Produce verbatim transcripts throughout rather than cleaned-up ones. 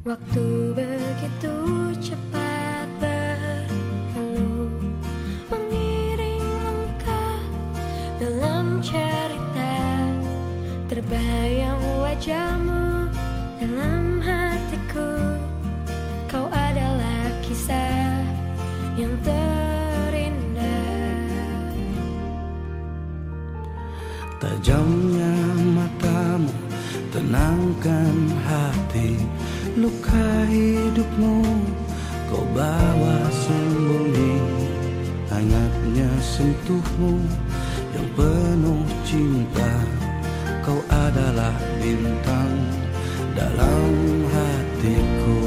Waktu begitu cepat berlalu, mengiring langkah dalam cerita. Terbayang wajahmu dalam hatiku. Kau adalah kisah yang terindah. Tajamnya matamu tenangkan hati. Luka hidupmu kau bawa sembunyi. Hangatnya sentuhmu yang penuh cinta. Kau adalah bintang dalam hatiku.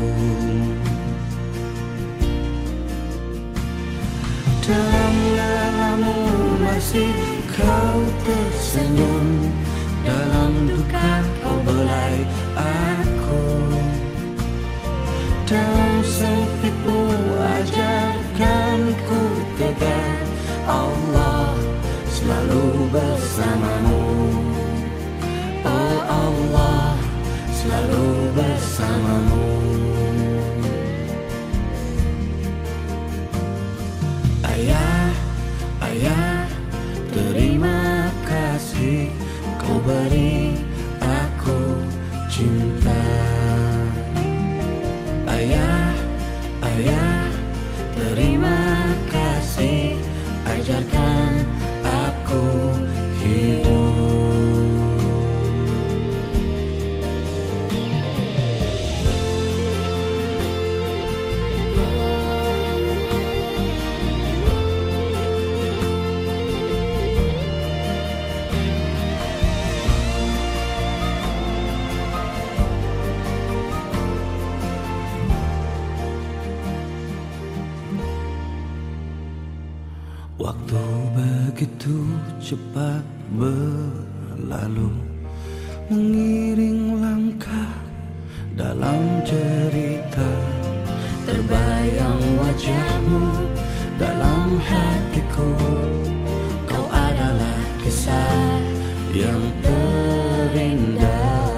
Dalam lelamu masih kau tersenyum. Dalam duka kau belai aku. Dalam sempitmu ajarkan ku tegar. Allah selalu bersamamu. Oh Allah selalu bersamamu. Ayah, ayah, terima kasih kau beri aku cinta. Ayah, ayah, terima kasih ajarkan aku hidup. Waktu begitu cepat berlalu, mengiring langkah dalam cerita. Terbayang wajahmu dalam hatiku. Kau adalah kisah yang terindah.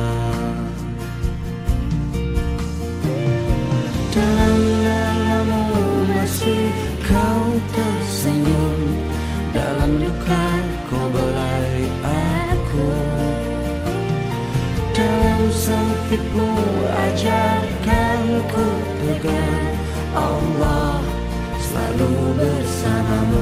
Dalam lelamu masih kau tersenyum. Dalam duka kau belai aku. Dalam sempitmu ajarkan ku tegar. Allah selalu bersamamu.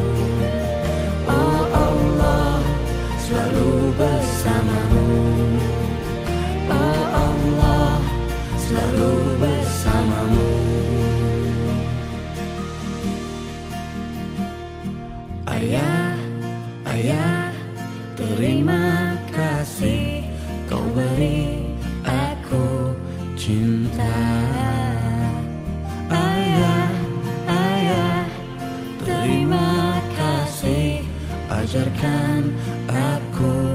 Oh Allah selalu bersamamu. Oh Allah selalu bersamamu. Ayah, ayah, terima kasih kau beri aku cinta. Ayah, ayah, terima kasih ajarkan aku